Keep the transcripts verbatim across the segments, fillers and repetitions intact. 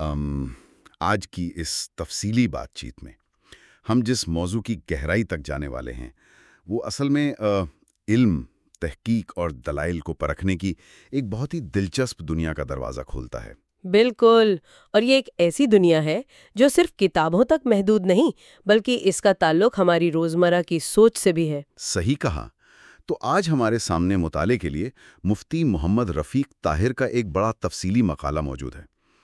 ام، آج کی اس تفصیلی بات چیت میں ہم جس موضوع کی گہرائی تک جانے والے ہیں وہ اصل میں آ، علم، تحقیق اور دلائل کو پرکھنے کی ایک بہت ہی دلچسپ دنیا کا دروازہ کھولتا ہے۔ بالکل، اور یہ ایک ایسی دنیا ہے جو صرف کتابوں تک محدود نہیں بلکہ اس کا تعلق ہماری روزمرہ کی سوچ سے بھی ہے۔ صحیح کہا۔ تو آج ہمارے سامنے مطالعے کے لیے مفتی محمد رفیق طاہر کا ایک بڑا تفصیلی مقالہ موجود ہے۔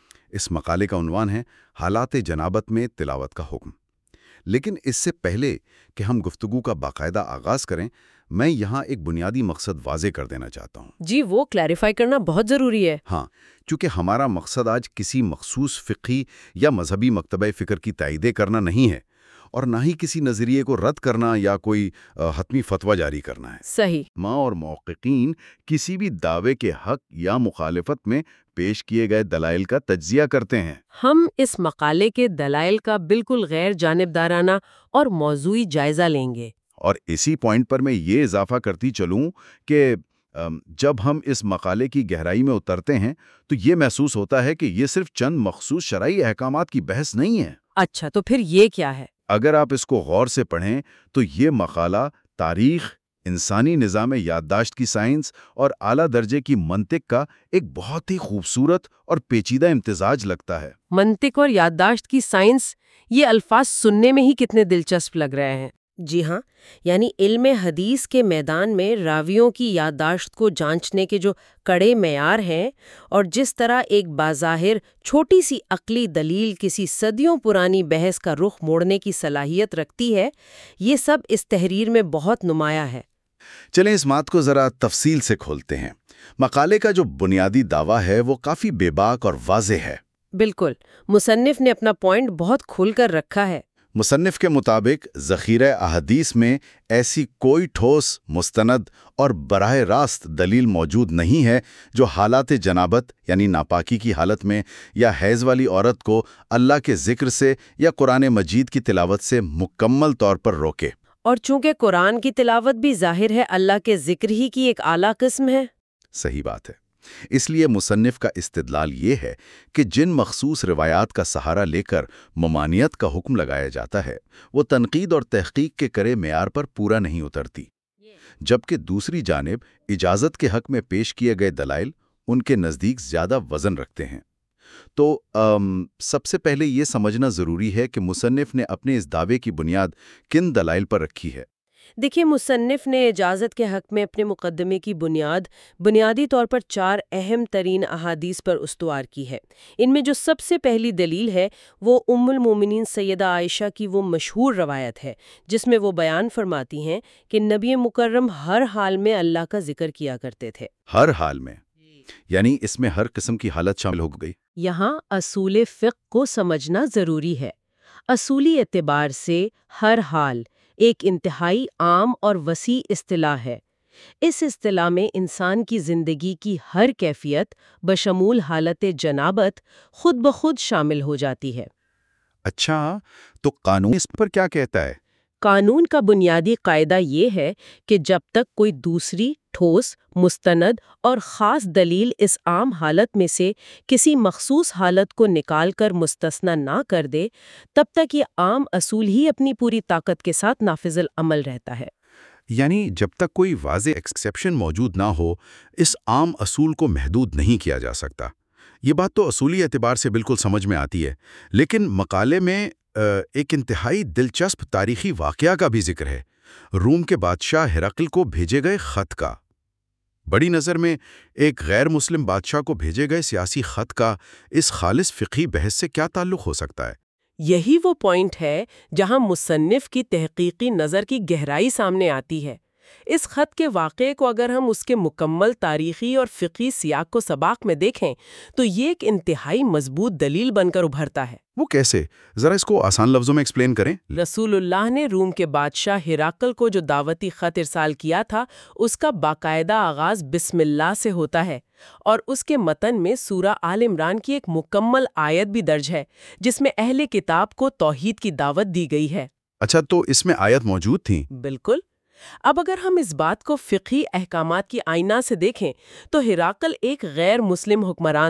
اس مقالے کا عنوان ہے حالات جنابت میں تلاوت کا حکم۔ لیکن اس سے پہلے کہ ہم گفتگو کا باقاعدہ آغاز کریں، میں یہاں ایک بنیادی مقصد واضح کر دینا چاہتا ہوں۔ جی، وہ کلیریفائی کرنا بہت ضروری ہے۔ ہاں، چونکہ ہمارا مقصد آج کسی مخصوص فقہی یا مذہبی مکتبہ فکر کی تائید کرنا نہیں ہے، اور نہ ہی کسی نظریے کو رد کرنا یا کوئی آ، حتمی فتویٰ جاری کرنا ہے۔ صحیح۔ ماں اور محققین کسی بھی دعوے کے حق یا مخالفت میں پیش کیے گئے دلائل کا تجزیہ کرتے ہیں۔ ہم اس مقالے کے دلائل کا بالکل غیر جانبدارانہ اور موضوعی جائزہ لیں گے۔ اور اسی پوائنٹ پر میں یہ اضافہ کرتی چلوں کہ ام، جب ہم اس مقالے کی گہرائی میں اترتے ہیں تو یہ محسوس ہوتا ہے کہ یہ صرف چند مخصوص شرعی احکامات کی بحث نہیں ہے۔ اچھا، تو پھر یہ کیا ہے؟ اگر آپ اس کو غور سے پڑھیں تو یہ مقالہ تاریخ، انسانی نظام یادداشت کی سائنس اور اعلیٰ درجے کی منطق کا ایک بہت ہی خوبصورت اور پیچیدہ امتزاج لگتا ہے۔ منطق اور یادداشت کی سائنس، یہ الفاظ سننے میں ہی کتنے دلچسپ لگ رہے ہیں۔ جی ہاں، یعنی علم حدیث کے میدان میں راویوں کی یادداشت کو جانچنے کے جو کڑے معیار ہیں، اور جس طرح ایک بظاہر چھوٹی سی عقلی دلیل کسی صدیوں پرانی بحث کا رخ موڑنے کی صلاحیت رکھتی ہے، یہ سب اس تحریر میں بہت نمایاں ہے۔ چلیں اس بات کو ذرا تفصیل سے کھولتے ہیں۔ مقالے کا جو بنیادی دعویٰ ہے وہ کافی بے باک اور واضح ہے۔ بالکل، مصنف نے اپنا پوائنٹ بہت کھول کر رکھا ہے۔ مصنف کے مطابق ذخیرہ احادیث میں ایسی کوئی ٹھوس، مستند اور براہ راست دلیل موجود نہیں ہے جو حالات جنابت یعنی ناپاکی کی حالت میں یا حیض والی عورت کو اللہ کے ذکر سے یا قرآن مجید کی تلاوت سے مکمل طور پر روکے۔ اور چونکہ قرآن کی تلاوت بھی ظاہر ہے اللہ کے ذکر ہی کی ایک اعلیٰ قسم ہے۔ صحیح بات ہے۔ اس لیے مصنف کا استدلال یہ ہے کہ جن مخصوص روایات کا سہارا لے کر ممانعت کا حکم لگایا جاتا ہے وہ تنقید اور تحقیق کے کرے معیار پر پورا نہیں اترتی، جبکہ دوسری جانب اجازت کے حق میں پیش کیے گئے دلائل ان کے نزدیک زیادہ وزن رکھتے ہیں۔ تو ام، سب سے پہلے یہ سمجھنا ضروری ہے کہ مصنف نے اپنے اس دعوے کی بنیاد کن دلائل پر رکھی ہے۔ دیکھیے، مصنف نے اجازت کے حق میں اپنے مقدمے کی بنیاد بنیادی طور پر چار اہم ترین احادیث پر استوار کی ہے۔ ان میں جو سب سے پہلی دلیل ہے وہ ام المومنین سیدہ عائشہ کی وہ مشہور روایت ہے جس میں وہ بیان فرماتی ہیں کہ نبی مکرم ہر حال میں اللہ کا ذکر کیا کرتے تھے۔ ہر حال میں، یعنی اس میں ہر قسم کی حالت شامل ہو گئی۔ یہاں اصول فقہ کو سمجھنا ضروری ہے۔ اصولی اعتبار سے ہر حال ایک انتہائی عام اور وسیع اصطلاح ہے۔ اس اصطلاح میں انسان کی زندگی کی ہر کیفیت بشمول حالت جنابت خود بخود شامل ہو جاتی ہے۔ اچھا، تو قانون اس پر کیا کہتا ہے؟ قانون کا بنیادی قاعدہ یہ ہے کہ جب تک کوئی دوسری ٹھوس، مستند اور خاص دلیل اس عام حالت میں سے کسی مخصوص حالت کو نکال کر مستثنی نہ کر دے، تب تک یہ عام اصول ہی اپنی پوری طاقت کے ساتھ نافذ العمل رہتا ہے۔ یعنی جب تک کوئی واضح ایکسیپشن موجود نہ ہو، اس عام اصول کو محدود نہیں کیا جا سکتا۔ یہ بات تو اصولی اعتبار سے بالکل سمجھ میں آتی ہے، لیکن مقالے میں ایک انتہائی دلچسپ تاریخی واقعہ کا بھی ذکر ہے، روم کے بادشاہ ہرقل کو بھیجے گئے خط کا۔ بڑی نظر میں ایک غیر مسلم بادشاہ کو بھیجے گئے سیاسی خط کا اس خالص فقہی بحث سے کیا تعلق ہو سکتا ہے؟ یہی وہ پوائنٹ ہے جہاں مصنف کی تحقیقی نظر کی گہرائی سامنے آتی ہے۔ اس خط کے واقعے کو اگر ہم اس کے مکمل تاریخی اور فقہی سیاق کو سباق میں دیکھیں تو یہ ایک انتہائی مضبوط دلیل بن کر ابھرتا ہے۔ وہ کیسے؟ ذرا اس کو آسان لفظوں میں ایکسپلین کریں۔ رسول اللہ نے روم کے بادشاہ ہرقل کو جو دعوتی خط ارسال کیا تھا، اس کا باقاعدہ آغاز بسم اللہ سے ہوتا ہے، اور اس کے متن میں سورہ آل عمران کی ایک مکمل آیت بھی درج ہے جس میں اہل کتاب کو توحید کی دعوت دی گئی ہے۔ اچھا، تو اس میں آیت موجود تھی؟ بالکل۔ اب اگر ہم اس بات کو فقہی احکامات کی آئینہ سے دیکھیں تو ہرقل ایک غیر مسلم حکمران تھا،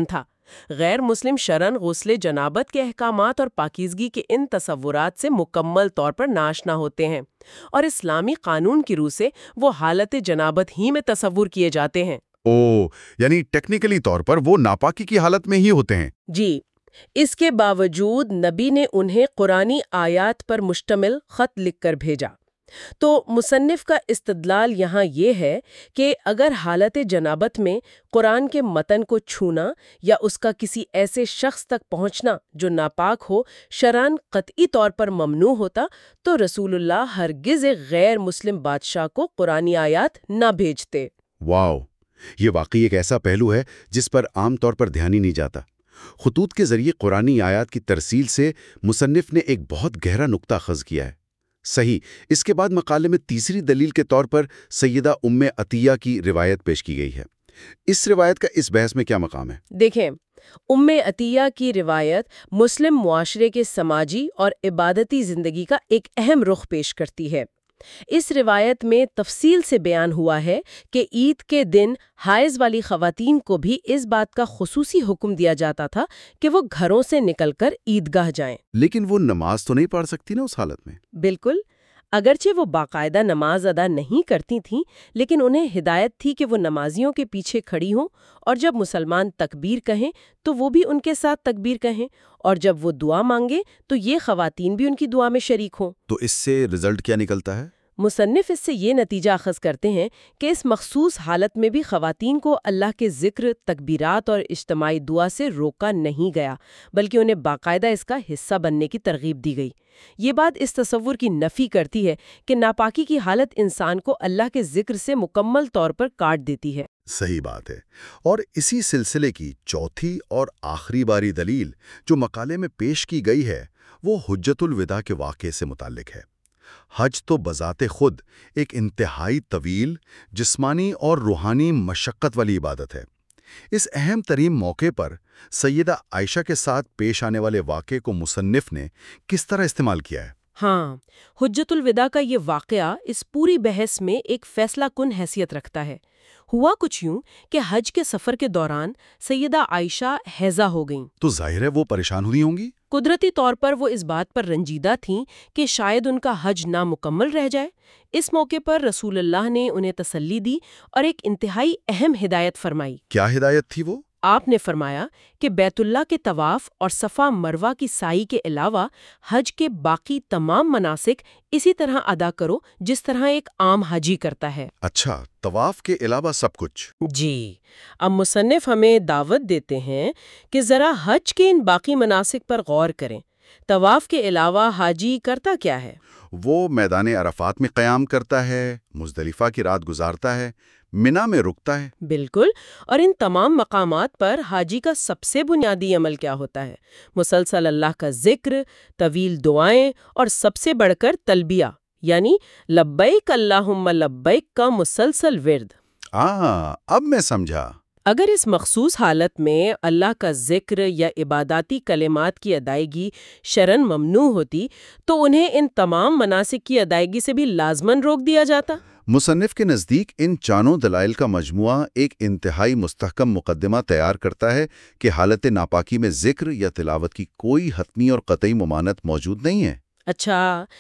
غیر مسلم شرعن غسل جنابت کے احکامات اور پاکیزگی کے ان تصورات سے مکمل طور پر ناشنا ہوتے ہیں، اور اسلامی قانون کی روح سے وہ حالت جنابت ہی میں تصور کیے جاتے ہیں۔ او، یعنی ٹیکنیکلی طور پر وہ ناپاکی کی حالت میں ہی ہوتے ہیں۔ جی، اس کے باوجود نبی نے انہیں قرآنی آیات پر مشتمل خط لکھ کر بھیجا۔ تو مصنف کا استدلال یہاں یہ ہے کہ اگر حالت جنابت میں قرآن کے متن کو چھونا یا اس کا کسی ایسے شخص تک پہنچنا جو ناپاک ہو شرعاً قطعی طور پر ممنوع ہوتا، تو رسول اللہ ہرگز ایک غیر مسلم بادشاہ کو قرآنی آیات نہ بھیجتے۔ واو، یہ واقعی ایک ایسا پہلو ہے جس پر عام طور پر دھیان ہی نہیں جاتا۔ خطوط کے ذریعے قرآنی آیات کی ترسیل سے مصنف نے ایک بہت گہرا نقطہ اخذ کیا ہے۔ صحیح، اس کے بعد مقالے میں تیسری دلیل کے طور پر سیدہ ام عطیہ کی روایت پیش کی گئی ہے۔ اس روایت کا اس بحث میں کیا مقام ہے؟ دیکھیں، ام عطیہ کی روایت مسلم معاشرے کے سماجی اور عبادتی زندگی کا ایک اہم رخ پیش کرتی ہے۔ اس روایت میں تفصیل سے بیان ہوا ہے کہ عید کے دن حائض والی خواتین کو بھی اس بات کا خصوصی حکم دیا جاتا تھا کہ وہ گھروں سے نکل کر عیدگاہ جائیں۔ لیکن وہ نماز تو نہیں پڑھ سکتی نا اس حالت میں؟ بالکل، اگرچہ وہ باقاعدہ نماز ادا نہیں کرتی تھیں، لیکن انہیں ہدایت تھی کہ وہ نمازیوں کے پیچھے کھڑی ہوں، اور جب مسلمان تکبیر کہیں تو وہ بھی ان کے ساتھ تکبیر کہیں، اور جب وہ دعا مانگے تو یہ خواتین بھی ان کی دعا میں شریک ہوں۔ تو اس سے رزلٹ کیا نکلتا ہے؟ مصنف اس سے یہ نتیجہ اخذ کرتے ہیں کہ اس مخصوص حالت میں بھی خواتین کو اللہ کے ذکر، تکبیرات اور اجتماعی دعا سے روکا نہیں گیا، بلکہ انہیں باقاعدہ اس کا حصہ بننے کی ترغیب دی گئی۔ یہ بات اس تصور کی نفی کرتی ہے کہ ناپاکی کی حالت انسان کو اللہ کے ذکر سے مکمل طور پر کاٹ دیتی ہے۔ صحیح بات ہے۔ اور اسی سلسلے کی چوتھی اور آخری باری دلیل جو مقالے میں پیش کی گئی ہے وہ حجت الوداع کے واقعے سے متعلق ہے۔ حج تو بذات خود ایک انتہائی طویل، جسمانی اور روحانی مشقت والی عبادت ہے۔ اس اہم ترین موقع پر سیدہ عائشہ کے ساتھ پیش آنے والے واقعے کو مصنف نے کس طرح استعمال کیا ہے؟ ہاں، حجت الوداع کا یہ واقعہ اس پوری بحث میں ایک فیصلہ کن حیثیت رکھتا ہے۔ ہوا کچھ یوں کہ حج کے سفر کے دوران سیدہ عائشہ حیضہ ہو گئیں۔ تو ظاہر ہے وہ پریشان ہوئی ہوں گی؟ قدرتی طور پر وہ اس بات پر رنجیدہ تھیں کہ شاید ان کا حج نامکمل رہ جائے۔ اس موقع پر رسول اللہ نے انہیں تسلی دی اور ایک انتہائی اہم ہدایت فرمائی۔ کیا ہدایت تھی وہ؟ آپ نے فرمایا کہ بیت اللہ کے طواف اور صفا مروہ کی سعی کے علاوہ حج کے باقی تمام مناسک اسی طرح ادا کرو جس طرح ایک عام حاجی کرتا ہے۔ اچھا، طواف کے علاوہ سب کچھ؟ جی، اب مصنف ہمیں دعوت دیتے ہیں کہ ذرا حج کے ان باقی مناسک پر غور کریں۔ طواف کے علاوہ حاجی کرتا کیا ہے؟ وہ میدان عرفات میں قیام کرتا ہے، مزدلفہ کی رات گزارتا ہے، منا میں رکتا ہے۔ بالکل، اور ان تمام مقامات پر حاجی کا سب سے بنیادی عمل کیا ہوتا ہے؟ مسلسل اللہ کا ذکر، طویل دعائیں اور سب سے بڑھ کر تلبیہ، یعنی لبیک اللہم لبیک کا مسلسل ورد۔ آہ، اب میں سمجھا۔ اگر اس مخصوص حالت میں اللہ کا ذکر یا عباداتی کلمات کی ادائیگی شرعاً ممنوع ہوتی تو انہیں ان تمام مناسک کی ادائیگی سے بھی لازماً روک دیا جاتا۔ مصنف کے نزدیک ان چانوں دلائل کا مجموعہ ایک انتہائی مستحکم مقدمہ تیار کرتا ہے کہ حالت ناپاکی میں ذکر یا تلاوت کی کوئی حتمی اور قطعی ممانعت موجود نہیں ہے۔ اچھا،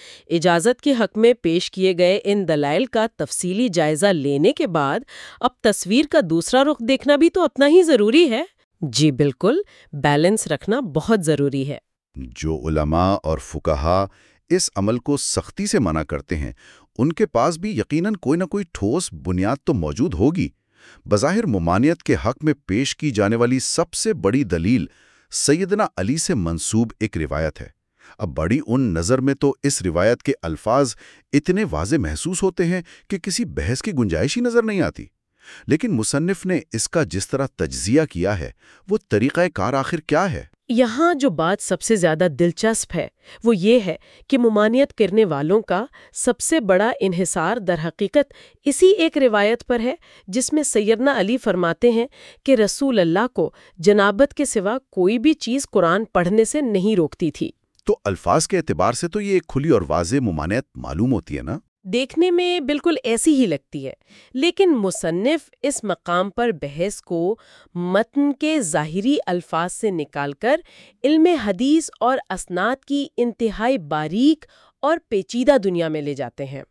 اجازت کے حق میں پیش کیے گئے ان دلائل کا تفصیلی جائزہ لینے کے بعد اب تصویر کا دوسرا رخ دیکھنا بھی تو اتنا ہی ضروری ہے۔ جی بالکل، بیلنس رکھنا بہت ضروری ہے۔ جو علماء اور فقہا اس عمل کو سختی سے منع کرتے ہیں ان کے پاس بھی یقیناً کوئی نہ کوئی ٹھوس بنیاد تو موجود ہوگی۔ بظاہر ممانعت کے حق میں پیش کی جانے والی سب سے بڑی دلیل سیدنا علی سے منسوب ایک روایت ہے۔ اب بڑی ان نظر میں تو اس روایت کے الفاظ اتنے واضح محسوس ہوتے ہیں کہ کسی بحث کی گنجائش ہی نظر نہیں آتی، لیکن مصنف نے اس کا جس طرح تجزیہ کیا ہے وہ طریقہ کار آخر کیا ہے؟ یہاں جو بات سب سے زیادہ دلچسپ ہے وہ یہ ہے کہ ممانعت کرنے والوں کا سب سے بڑا انحصار در حقیقت اسی ایک روایت پر ہے جس میں سیدنا علی فرماتے ہیں کہ رسول اللہ کو جنابت کے سوا کوئی بھی چیز قرآن پڑھنے سے نہیں روکتی تھی۔ تو الفاظ کے اعتبار سے تو یہ ایک کھلی اور واضح ممانعت معلوم ہوتی ہے نا؟ دیکھنے میں بالکل ایسی ہی لگتی ہے، لیکن مصنف اس مقام پر بحث کو متن کے ظاہری الفاظ سے نکال کر علم حدیث اور اسناد کی انتہائی باریک اور پیچیدہ دنیا میں لے جاتے ہیں۔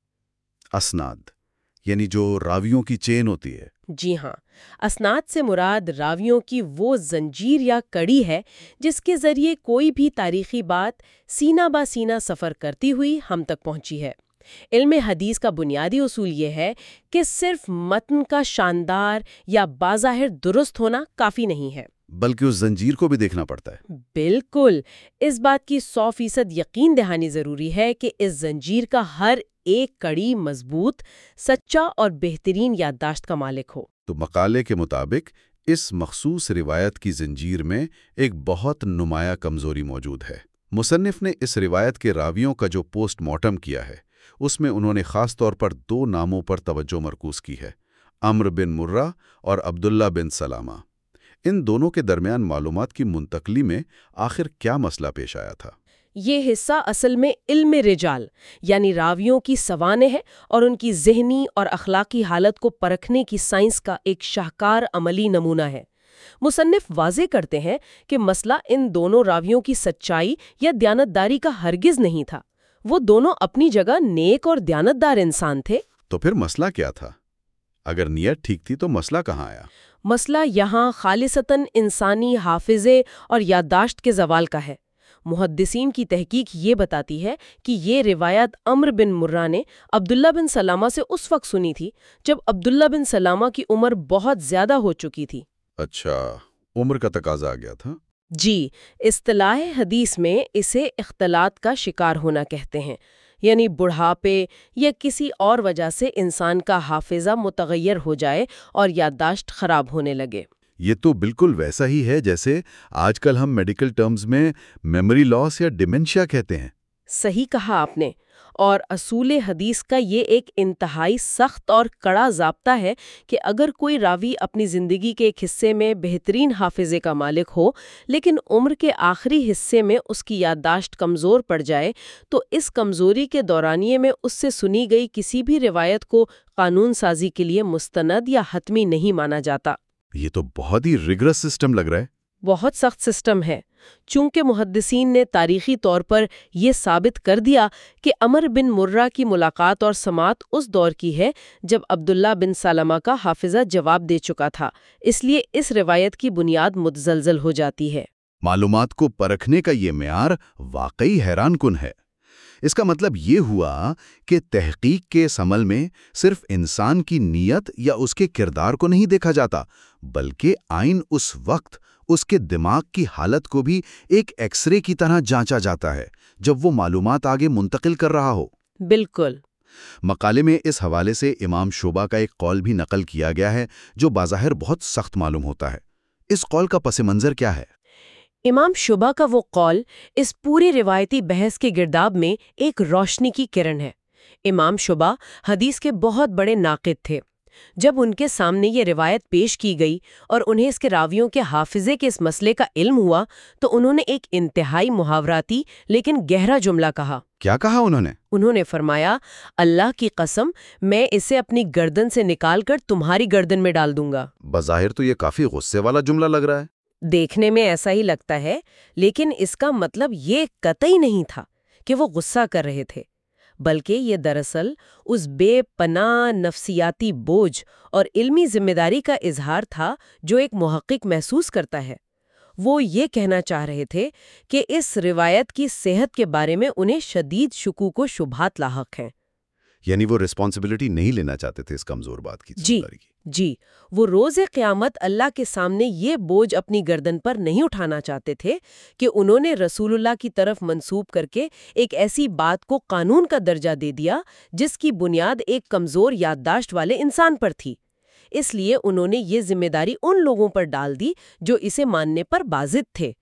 اسناد یعنی جو راویوں کی چین ہوتی ہے۔ جی ہاں، اسناد سے مراد راویوں کی وہ زنجیر یا کڑی ہے جس کے ذریعے کوئی بھی تاریخی بات سینہ با سینہ سفر کرتی ہوئی ہم تک پہنچی ہے۔ علم حدیث کا بنیادی اصول یہ ہے کہ صرف متن کا شاندار یا بظاہر درست ہونا کافی نہیں ہے، بلکہ اس زنجیر کو بھی دیکھنا پڑتا ہے۔ بالکل، اس بات کی سو فیصد یقین دہانی ضروری ہے کہ اس زنجیر کا ہر ایک کڑی مضبوط، سچا اور بہترین یادداشت کا مالک ہو۔ تو مقالے کے مطابق اس مخصوص روایت کی زنجیر میں ایک بہت نمایاں کمزوری موجود ہے۔ مصنف نے اس روایت کے راویوں کا جو پوسٹ مارٹم کیا ہے، اس میں انہوں نے خاص طور پر دو ناموں پر توجہ مرکوز کی ہے، عمرو بن مرہ اور عبداللہ بن سلامہ۔ ان دونوں کے درمیان معلومات کی منتقلی میں آخر کیا مسئلہ پیش آیا تھا؟ یہ حصہ اصل میں علم رجال یعنی راویوں کی سوانح ہے اور ان کی ذہنی اور اخلاقی حالت کو پرکھنے کی سائنس کا ایک شاہکار عملی نمونہ ہے۔ مصنف واضح کرتے ہیں کہ مسئلہ ان دونوں راویوں کی سچائی یا دیانتداری کا ہرگز نہیں تھا، وہ دونوں اپنی جگہ نیک اور دیانتدار انسان تھے۔ تو پھر مسئلہ کیا تھا؟ اگر نیت ٹھیک تھی تو مسئلہ کہاں آیا؟ مسئلہ یہاں خالصتاً انسانی حافظے اور یادداشت کے زوال کا ہے۔ محدثین کی تحقیق یہ بتاتی ہے کہ یہ روایت عمرو بن مرہ نے عبداللہ بن سلامہ سے اس وقت سنی تھی جب عبداللہ بن سلامہ کی عمر بہت زیادہ ہو چکی تھی۔ اچھا، عمر کا تقاضا آ گیا تھا۔ جی، اصطلاح حدیث میں اسے اختلاط کا شکار ہونا کہتے ہیں، یعنی بڑھاپے یا کسی اور وجہ سے انسان کا حافظہ متغیر ہو جائے اور یادداشت خراب ہونے لگے۔ یہ تو بالکل ویسا ہی ہے جیسے آج کل ہم میڈیکل ٹرمز میں میموری لاس یا ڈیمنشیا کہتے ہیں۔ صحیح کہا آپ نے، اور اصول حدیث کا یہ ایک انتہائی سخت اور کڑا ضابطہ ہے کہ اگر کوئی راوی اپنی زندگی کے ایک حصے میں بہترین حافظے کا مالک ہو لیکن عمر کے آخری حصے میں اس کی یادداشت کمزور پڑ جائے تو اس کمزوری کے دورانیے میں اس سے سنی گئی کسی بھی روایت کو قانون سازی کے لیے مستند یا حتمی نہیں مانا جاتا۔ یہ تو بہت ہی ریگرس سسٹم لگ رہا ہے۔ بہت سخت سسٹم ہے، چونکہ محدثین نے تاریخی طور پر یہ ثابت کر دیا کہ عمرو بن مرہ کی ملاقات اور سماعت اس دور کی ہے جب عبداللہ بن سلامہ کا حافظہ جواب دے چکا تھا، اس لیے اس روایت کی بنیاد متزلزل ہو جاتی ہے۔ معلومات کو پرکھنے کا یہ معیار واقعی حیران کن ہے۔ اس کا مطلب یہ ہوا کہ تحقیق کے اس عمل میں صرف انسان کی نیت یا اس کے کردار کو نہیں دیکھا جاتا، بلکہ عین اس وقت اس کے دماغ کی حالت کو بھی ایک ایکس رے کی طرح جانچا جاتا ہے جب وہ معلومات آگے منتقل کر رہا ہو۔ بالکل۔ مقالے میں اس حوالے سے امام شعبہ کا ایک قول بھی نقل کیا گیا ہے جو بظاہر بہت سخت معلوم ہوتا ہے۔ اس قول کا پس منظر کیا ہے؟ امام شعبہ کا وہ قول اس پوری روایتی بحث کے گرداب میں ایک روشنی کی کرن ہے۔ امام شعبہ حدیث کے بہت بڑے ناقد تھے۔ جب ان کے سامنے یہ روایت پیش کی گئی اور انہیں اس کے راویوں کے حافظے کے اس مسئلے کا علم ہوا تو انہوں نے ایک انتہائی محاوراتی لیکن گہرا جملہ کہا۔ کیا کہا انہوں نے؟ انہوں نے فرمایا، اللہ کی قسم میں اسے اپنی گردن سے نکال کر تمہاری گردن میں ڈال دوں گا۔ بظاہر تو یہ کافی غصے والا جملہ لگ رہا ہے۔ دیکھنے میں ایسا ہی لگتا ہے، لیکن اس کا مطلب یہ قطعی نہیں تھا کہ وہ غصہ کر رہے تھے، بلکہ یہ دراصل اس بے پناہ نفسیاتی بوجھ اور علمی ذمہ داری کا اظہار تھا جو ایک محقق محسوس کرتا ہے۔ وہ یہ کہنا چاہ رہے تھے کہ اس روایت کی صحت کے بارے میں انہیں شدید شکوک و شبہات لاحق ہیں۔ یعنی وہ ریسپانسبلٹی نہیں لینا چاہتے تھے اس کمزور بات کی۔ جی جی وہ روز قیامت اللہ کے سامنے یہ بوجھ اپنی گردن پر نہیں اٹھانا چاہتے تھے کہ انہوں نے رسول اللہ کی طرف منسوب کر کے ایک ایسی بات کو قانون کا درجہ دے دیا جس کی بنیاد ایک کمزور یادداشت والے انسان پر تھی۔ اس لیے انہوں نے یہ ذمہ داری ان لوگوں پر ڈال دی جو اسے ماننے پر باضد تھے۔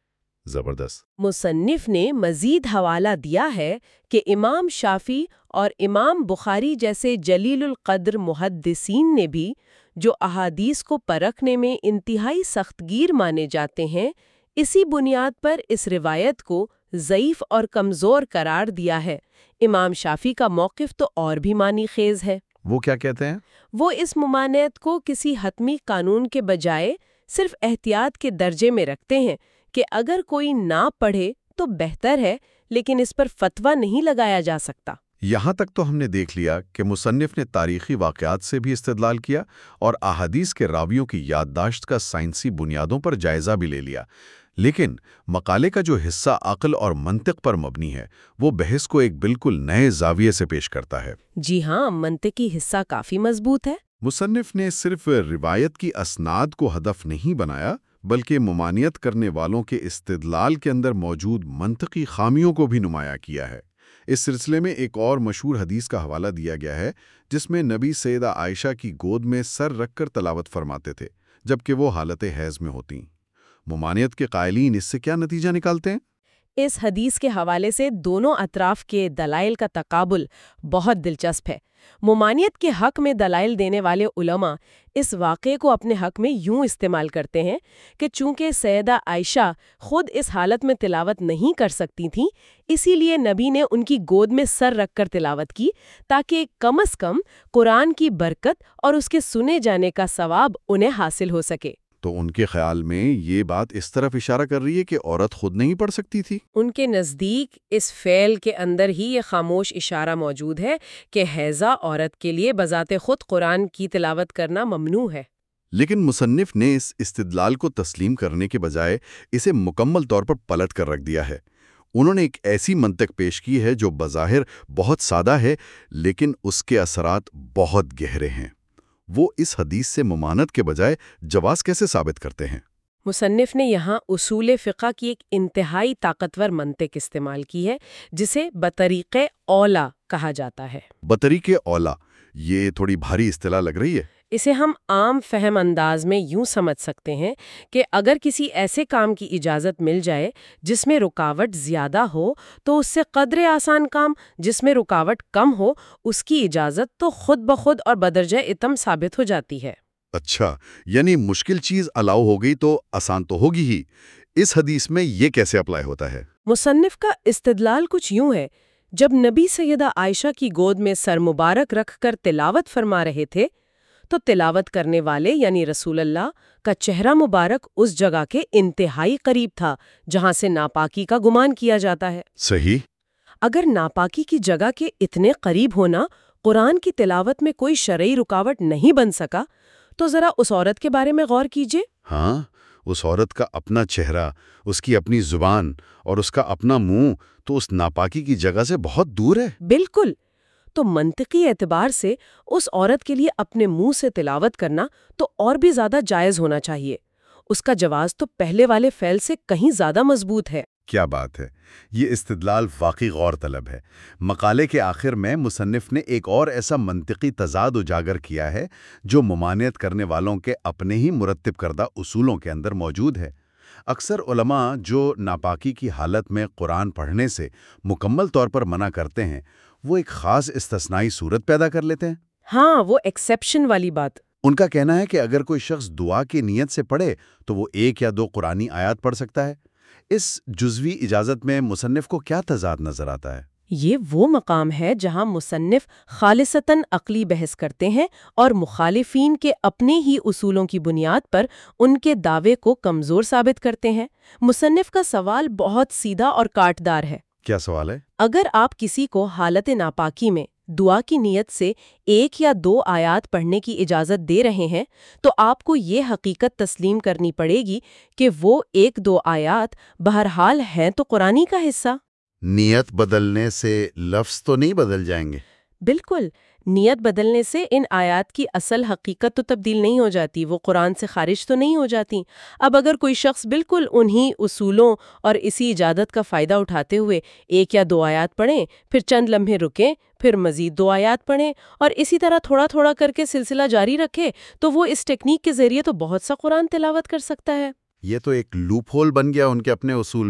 زبردست۔ مصنف نے مزید حوالہ دیا ہے کہ امام شافعی اور امام بخاری جیسے جلیل القدر محدثین نے بھی، جو احادیث کو پرکھنے میں انتہائی سخت گیر مانے جاتے ہیں، اسی بنیاد پر اس روایت کو ضعیف اور کمزور قرار دیا ہے۔ امام شافعی کا موقف تو اور بھی معنی خیز ہے۔ وہ کیا کہتے ہیں؟ وہ اس ممانعت کو کسی حتمی قانون کے بجائے صرف احتیاط کے درجے میں رکھتے ہیں کہ اگر کوئی نہ پڑھے تو بہتر ہے، لیکن اس پر فتویٰ نہیں لگایا جا سکتا۔ یہاں تک تو ہم نے دیکھ لیا کہ مصنف نے تاریخی واقعات سے بھی استدلال کیا اور احادیث کے راویوں کی یادداشت کا سائنسی بنیادوں پر جائزہ بھی لے لیا، لیکن مقالے کا جو حصہ عقل اور منطق پر مبنی ہے وہ بحث کو ایک بالکل نئے زاویے سے پیش کرتا ہے۔ جی ہاں، منطقی حصہ کافی مضبوط ہے۔ مصنف نے صرف روایت کی اسناد کو ہدف نہیں بنایا بلکہ ممانعت کرنے والوں کے استدلال کے اندر موجود منطقی خامیوں کو بھی نمایاں کیا ہے۔ اس سلسلے میں ایک اور مشہور حدیث کا حوالہ دیا گیا ہے جس میں نبی سیدہ عائشہ کی گود میں سر رکھ کر تلاوت فرماتے تھے جبکہ وہ حالت حیض میں ہوتیں۔ ممانعت کے قائلین اس سے کیا نتیجہ نکالتے ہیں؟ اس حدیث کے حوالے سے دونوں اطراف کے دلائل کا تقابل بہت دلچسپ ہے۔ ممانعت کے حق میں دلائل دینے والے علماء اس واقعے کو اپنے حق میں یوں استعمال کرتے ہیں کہ چونکہ سیدہ عائشہ خود اس حالت میں تلاوت نہیں کر سکتی تھیں، اسی لیے نبی نے ان کی گود میں سر رکھ کر تلاوت کی تاکہ کم از کم قرآن کی برکت اور اس کے سنے جانے کا ثواب انہیں حاصل ہو سکے۔ تو ان کے خیال میں یہ بات اس طرف اشارہ کر رہی ہے کہ عورت خود نہیں پڑھ سکتی تھی؟ ان کے نزدیک اس فعل کے اندر ہی یہ خاموش اشارہ موجود ہے کہ حیضہ عورت کے لیے بذات خود قرآن کی تلاوت کرنا ممنوع ہے۔ لیکن مصنف نے اس استدلال کو تسلیم کرنے کے بجائے اسے مکمل طور پر پلٹ کر رکھ دیا ہے۔ انہوں نے ایک ایسی منطق پیش کی ہے جو بظاہر بہت سادہ ہے لیکن اس کے اثرات بہت گہرے ہیں۔ وہ اس حدیث سے ممانعت کے بجائے جواز کیسے ثابت کرتے ہیں؟ مصنف نے یہاں اصول فقہ کی ایک انتہائی طاقتور منطق استعمال کی ہے جسے بطریق اولا کہا جاتا ہے۔ بطریق اولا، یہ تھوڑی بھاری اصطلاح لگ رہی ہے۔ اسے ہم عام فہم انداز میں یوں سمجھ سکتے ہیں کہ اگر کسی ایسے کام کی اجازت مل جائے جس میں رکاوٹ زیادہ ہو تو اس سے قدر آسان کام جس میں رکاوٹ کم ہو اس کی اجازت تو خود بخود اور بدرجہ اتم ثابت ہو جاتی ہے۔ اچھا، یعنی مشکل چیز الاؤ ہو گئی تو آسان تو ہوگی ہی۔ اس حدیث میں یہ کیسے اپلائی ہوتا ہے؟ مصنف کا استدلال کچھ یوں ہے، جب نبی سیدہ عائشہ کی گود میں سر مبارک رکھ کر تلاوت فرما رہے تھے تو تلاوت کرنے والے یعنی رسول اللہ کا چہرہ مبارک اس جگہ کے انتہائی قریب تھا جہاں سے ناپاکی کا گمان کیا جاتا ہے۔ صحیح۔ اگر ناپاکی کی جگہ کے اتنے قریب ہونا قرآن کی تلاوت میں کوئی شرعی رکاوٹ نہیں بن سکا تو ذرا اس عورت کے بارے میں غور کیجیے۔ ہاں، اس عورت کا اپنا چہرہ، اس کی اپنی زبان اور اس کا اپنا منہ تو اس ناپاکی کی جگہ سے بہت دور ہے۔ بالکل۔ تو منطقی اعتبار سے اس عورت کے لیے اپنے منہ سے تلاوت کرنا تو اور بھی زیادہ جائز ہونا چاہیے۔ اس کا جواز تو پہلے والے فعل سے کہیں زیادہ مضبوط ہے۔ کیا بات ہے، یہ استدلال واقعی غور طلب ہے۔ مقالے کے آخر میں مصنف نے ایک اور ایسا منطقی تضاد اجاگر کیا ہے جو ممانعت کرنے والوں کے اپنے ہی مرتب کردہ اصولوں کے اندر موجود ہے۔ اکثر علماء جو ناپاکی کی حالت میں قرآن پڑھنے سے مکمل طور پر منع کرتے ہیں وہ ایک خاص استثنائی صورت پیدا کر لیتے ہیں۔ ہاں، وہ ایکسیپشن والی بات۔ ان کا کہنا ہے کہ اگر کوئی شخص دعا کی نیت سے پڑھے تو وہ ایک یا دو قرآنی آیات پڑھ سکتا ہے۔ اس جزوی اجازت میں مصنف کو کیا تضاد نظر آتا ہے؟ یہ وہ مقام ہے جہاں مصنف خالصتاً عقلی بحث کرتے ہیں اور مخالفین کے اپنے ہی اصولوں کی بنیاد پر ان کے دعوے کو کمزور ثابت کرتے ہیں۔ مصنف کا سوال بہت سیدھا اور کاٹدار ہے۔ کیا سوال ہے؟ اگر آپ کسی کو حالت ناپاکی میں دعا کی نیت سے ایک یا دو آیات پڑھنے کی اجازت دے رہے ہیں تو آپ کو یہ حقیقت تسلیم کرنی پڑے گی کہ وہ ایک دو آیات بہرحال ہیں تو قرآنی کا حصہ۔ نیت بدلنے سے لفظ تو نہیں بدل جائیں گے؟ بالکل، نیت بدلنے سے ان آیات کی اصل حقیقت تو تبدیل نہیں ہو جاتی، وہ قرآن سے خارج تو نہیں ہو جاتی۔ اب اگر کوئی شخص بالکل انہی اصولوں اور اسی اجازت کا فائدہ اٹھاتے ہوئے ایک یا دو آیات پڑھیں، پھر چند لمحے رکیں، پھر مزید دو آیات پڑھیں اور اسی طرح تھوڑا تھوڑا کر کے سلسلہ جاری رکھے تو وہ اس ٹیکنیک کے ذریعے تو بہت سا قرآن تلاوت کر سکتا ہے۔ یہ تو ایک لوپ ہول بن گیا ان کے اپنے اصول میں۔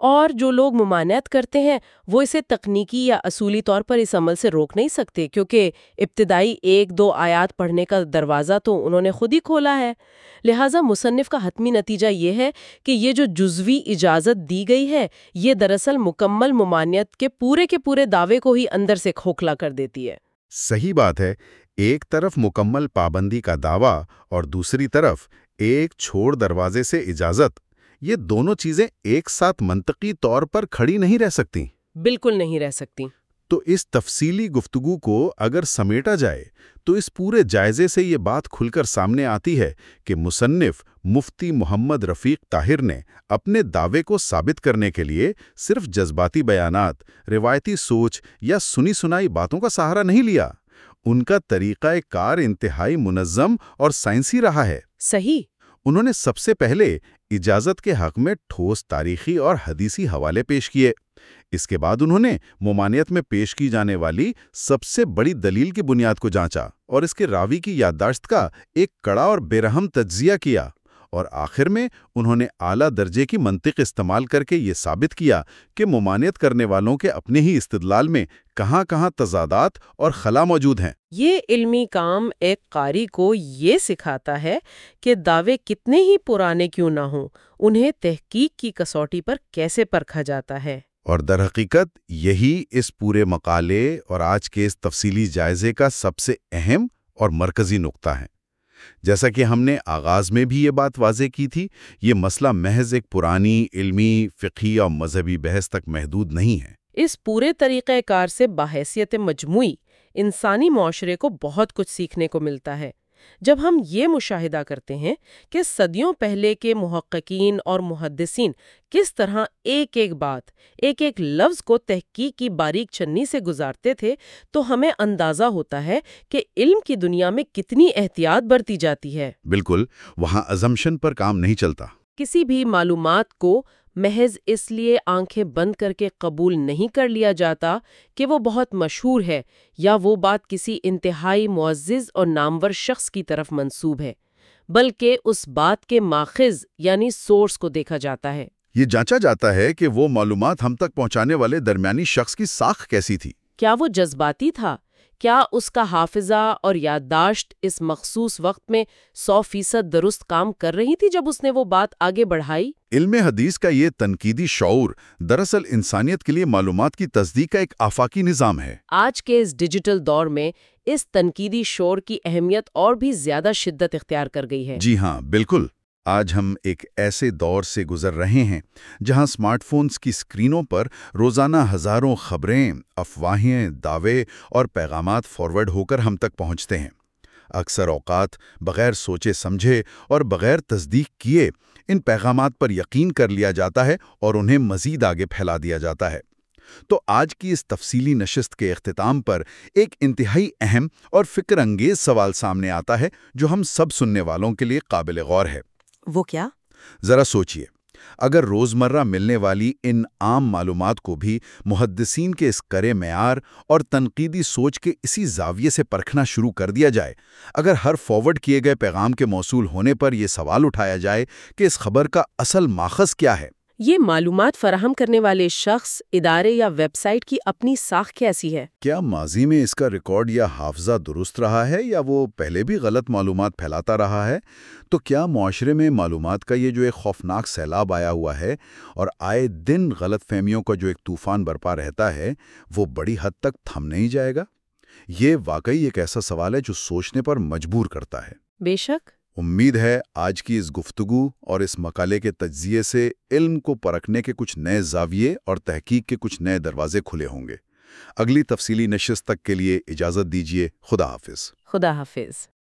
اور جو لوگ ممانعت کرتے ہیں وہ اسے تکنیکی یا اصولی طور پر اس عمل سے روک نہیں سکتے، کیونکہ ابتدائی ایک دو آیات پڑھنے کا دروازہ تو انہوں نے خود ہی کھولا ہے۔ لہٰذا مصنف کا حتمی نتیجہ یہ ہے کہ یہ جو جزوی اجازت دی گئی ہے یہ دراصل مکمل ممانعت کے پورے کے پورے دعوے کو ہی اندر سے کھوکھلا کر دیتی ہے۔ صحیح بات ہے، ایک طرف مکمل پابندی کا دعویٰ اور دوسری طرف ایک چھوڑ دروازے سے اجازت، یہ دونوں چیزیں ایک ساتھ منطقی طور پر کھڑی نہیں رہ سکتی۔ بالکل نہیں رہ سکتی۔ تو اس تفصیلی گفتگو کو اگر سمیٹا جائے تو اس پورے جائزے سے یہ بات کھل کر سامنے آتی ہے کہ مصنف مفتی محمد رفیق طاہر نے اپنے دعوے کو ثابت کرنے کے لیے صرف جذباتی بیانات، روایتی سوچ یا سنی سنائی باتوں کا سہارا نہیں لیا۔ ان کا طریقہ کار انتہائی منظم اور سائنسی رہا ہے۔ صحیح۔ انہوں نے سب سے پہلے اجازت کے حق میں ٹھوس تاریخی اور حدیثی حوالے پیش کیے۔ اس کے بعد انہوں نے ممانعت میں پیش کی جانے والی سب سے بڑی دلیل کی بنیاد کو جانچا اور اس کے راوی کی یادداشت کا ایک کڑا اور بے رحم تجزیہ کیا، اور آخر میں انہوں نے اعلیٰ درجے کی منطق استعمال کر کے یہ ثابت کیا کہ ممانعت کرنے والوں کے اپنے ہی استدلال میں کہاں کہاں تضادات اور خلا موجود ہیں۔ یہ علمی کام ایک قاری کو یہ سکھاتا ہے کہ دعوے کتنے ہی پرانے کیوں نہ ہوں، انہیں تحقیق کی کسوٹی پر کیسے پرکھا جاتا ہے۔ اور در حقیقت یہی اس پورے مقالے اور آج کے اس تفصیلی جائزے کا سب سے اہم اور مرکزی نقطہ ہے۔ جیسا کہ ہم نے آغاز میں بھی یہ بات واضح کی تھی، یہ مسئلہ محض ایک پرانی علمی، فقہی اور مذہبی بحث تک محدود نہیں ہے۔ اس پورے طریقہ کار سے بحیثیت مجموعی انسانی معاشرے کو بہت کچھ سیکھنے کو ملتا ہے۔ جب ہم یہ مشاہدہ کرتے ہیں کہ صدیوں پہلے کے محققین اور محدثین کس طرح ایک ایک بات، ایک ایک لفظ کو تحقیق کی باریک چنی سے گزارتے تھے، تو ہمیں اندازہ ہوتا ہے کہ علم کی دنیا میں کتنی احتیاط برتی جاتی ہے۔ بالکل، وہاں ازمپشن پر کام نہیں چلتا۔ کسی بھی معلومات کو محض اس لیے آنکھیں بند کر کے قبول نہیں کر لیا جاتا کہ وہ بہت مشہور ہے یا وہ بات کسی انتہائی معزز اور نامور شخص کی طرف منسوب ہے، بلکہ اس بات کے ماخذ یعنی سورس کو دیکھا جاتا ہے۔ یہ جانچا جاتا ہے کہ وہ معلومات ہم تک پہنچانے والے درمیانی شخص کی ساکھ کیسی تھی۔ کیا وہ جذباتی تھا؟ کیا اس کا حافظہ اور یادداشت اس مخصوص وقت میں سو فیصد درست کام کر رہی تھی جب اس نے وہ بات آگے بڑھائی؟ علم حدیث کا یہ تنقیدی شعور دراصل انسانیت کے لیے معلومات کی تصدیق کا ایک آفاقی نظام ہے۔ آج کے اس ڈیجیٹل دور میں اس تنقیدی شعور کی اہمیت اور بھی زیادہ شدت اختیار کر گئی ہے۔ جی ہاں، بالکل۔ آج ہم ایک ایسے دور سے گزر رہے ہیں جہاں اسمارٹ فونز کی اسکرینوں پر روزانہ ہزاروں خبریں، افواہیں، دعوے اور پیغامات فارورڈ ہو کر ہم تک پہنچتے ہیں۔ اکثر اوقات بغیر سوچے سمجھے اور بغیر تصدیق کیے ان پیغامات پر یقین کر لیا جاتا ہے اور انہیں مزید آگے پھیلا دیا جاتا ہے۔ تو آج کی اس تفصیلی نشست کے اختتام پر ایک انتہائی اہم اور فکر انگیز سوال سامنے آتا ہے جو ہم سب سننے والوں کے لیے قابل غور ہے۔ وہ کیا؟ ذرا سوچئے، اگر روزمرہ ملنے والی ان عام معلومات کو بھی محدثین کے اس کرے معیار اور تنقیدی سوچ کے اسی زاویے سے پرکھنا شروع کر دیا جائے، اگر ہر فارورڈ کیے گئے پیغام کے موصول ہونے پر یہ سوال اٹھایا جائے کہ اس خبر کا اصل ماخذ کیا ہے، یہ معلومات فراہم کرنے والے شخص، ادارے یا ویب سائٹ کی اپنی ساکھ کیسی ہے؟ کیا ماضی میں اس کا ریکارڈ یا حافظہ درست رہا ہے یا وہ پہلے بھی غلط معلومات پھیلاتا رہا ہے؟ تو کیا معاشرے میں معلومات کا یہ جو ایک خوفناک سیلاب آیا ہوا ہے اور آئے دن غلط فہمیوں کا جو ایک طوفان برپا رہتا ہے، وہ بڑی حد تک تھم نہیں جائے گا؟ یہ واقعی ایک ایسا سوال ہے جو سوچنے پر مجبور کرتا ہے۔ بے شک۔ امید ہے آج کی اس گفتگو اور اس مقالے کے تجزیے سے علم کو پرکھنے کے کچھ نئے زاویے اور تحقیق کے کچھ نئے دروازے کھلے ہوں گے۔ اگلی تفصیلی نشست تک کے لیے اجازت دیجیے۔ خدا حافظ۔ خدا حافظ۔